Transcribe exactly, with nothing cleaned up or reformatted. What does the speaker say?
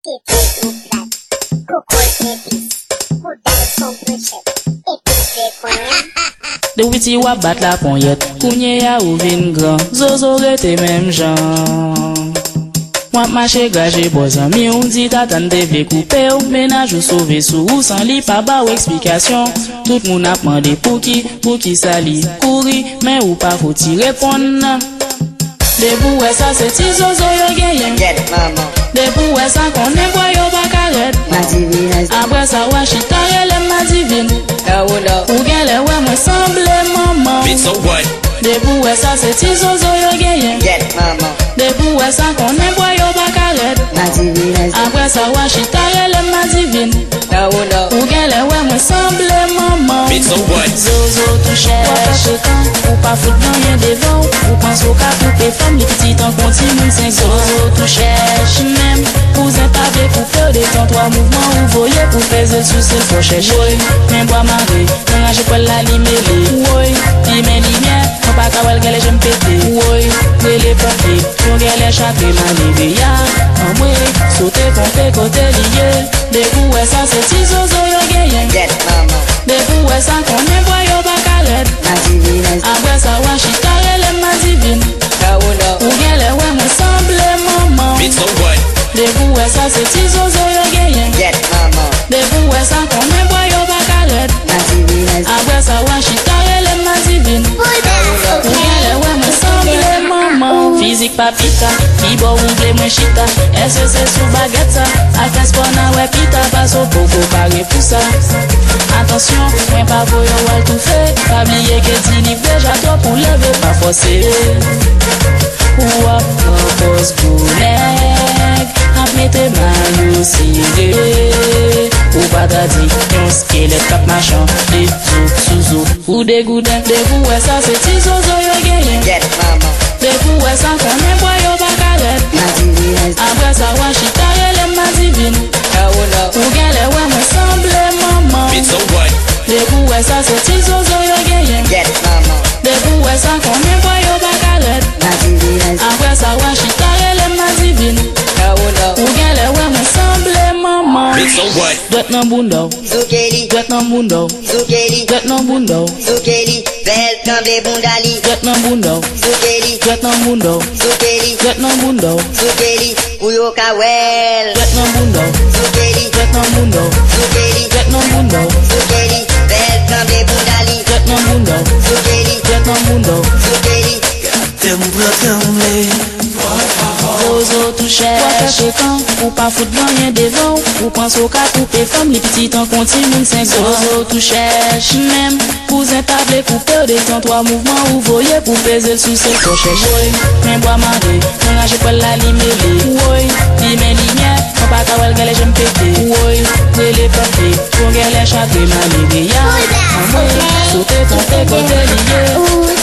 De witi wap bat la ponyet, kounye ya ou vin gran, zozo rete même jan. Wap mache gaje bozan, mi ou dit atan deve koupe ou, menaj ou sauve sou ou san li pa ba ou eksplikasyon. Tout moun ap mande pou ki, pou ki sa li kouri, men ou pa foti repon nan. De pou wè sa se ti zozo yo genyen, de pou wè sa konen boy yo bakaret. Apre sa wè chita rele ma divine, ou gen le wè mwen semble maman. De pou wè sa se ti zozo yo genyen, de pou wè sa konen boy yo bakaret. Apre sa wè chita rele ma divine, ou gen le wè mwen semble maman. Zozo tou chèche kan, ou pa fout nan yen devan, ou pans ou ka koupe fam li petit an continue cinq. Zozo tou chèche même, pou zin pa ve koupe ou detan trois mouvements ou voye pou feze sou se fò chèche. Woy, men bois maré, men raje pou la li mele. Woy, li men li mien, an pa kawel gale jem pete. Woy, rele pompe, yon gale chate man leve ya. An mwe, sote pompe kote liye, de pou wè sa se ti zozo yo genyen, de pou wè sa konen boy yo bakaret. Apre sa wè chita rele ma divine, ou gen le wè mwen semble maman. De pou wè sa se ti zozo yo genyen, de pou wè sa konen boy yo bakaret. Apre sa wè chita rele ma divine, ou gen le wè mwen semble maman. Fizik papita, ki bo ou ble mwen chita, S S S sou baguette sa, a fes pona wè pita, paso poko pare pou sa. Attention, mwen pa voyo wal tout fait, pa bliye ke ti livre, jato pou leve pa fose. Ou ap propos gounek, ap mette mayo sire, ou patati, yon skelet kap machan, de zouk sou zouk, ou de gouden. De pou wè sa se ti zozo yo genyen, de pou wè sa konen boy yo bakaret. Apre sa wè chita rele ma divine, ou gen le wè mwen semble maman. De pou wè sa se ti zozo yo genyen, de pou wè sa konen boy yo bakaret. Apre sa wè chita rele ma divine, ou gen le wè mwen semble maman. Dwet nan bundou, dwet nan bundou, dwet nan bundou, dwet nan bundou, dwet nan bundou, dwet nan bundou, Uyo kawel, dwet nan bundou, dwet nan bundou, dwet nan bundou, bel kambe bundali, dwet nan bundou, dwet nan bundou. Tem bratamle, Zozo tou chèche kan, ou pa fout blan yen devan, ou pans ou ka koupe fam li petit an continue cinq. Zozo tou chèche même, pou zin table koupe ou detan trois mouvements ou voye pou feze sou se fò chèche. Woy, men bois maré, men raje pou la li mele. Woy, li men li mien, an pa kawel gale jem pete. Woy, rele pompe, yon gale chate man leve ya. An mwe, sote pompe kote liye.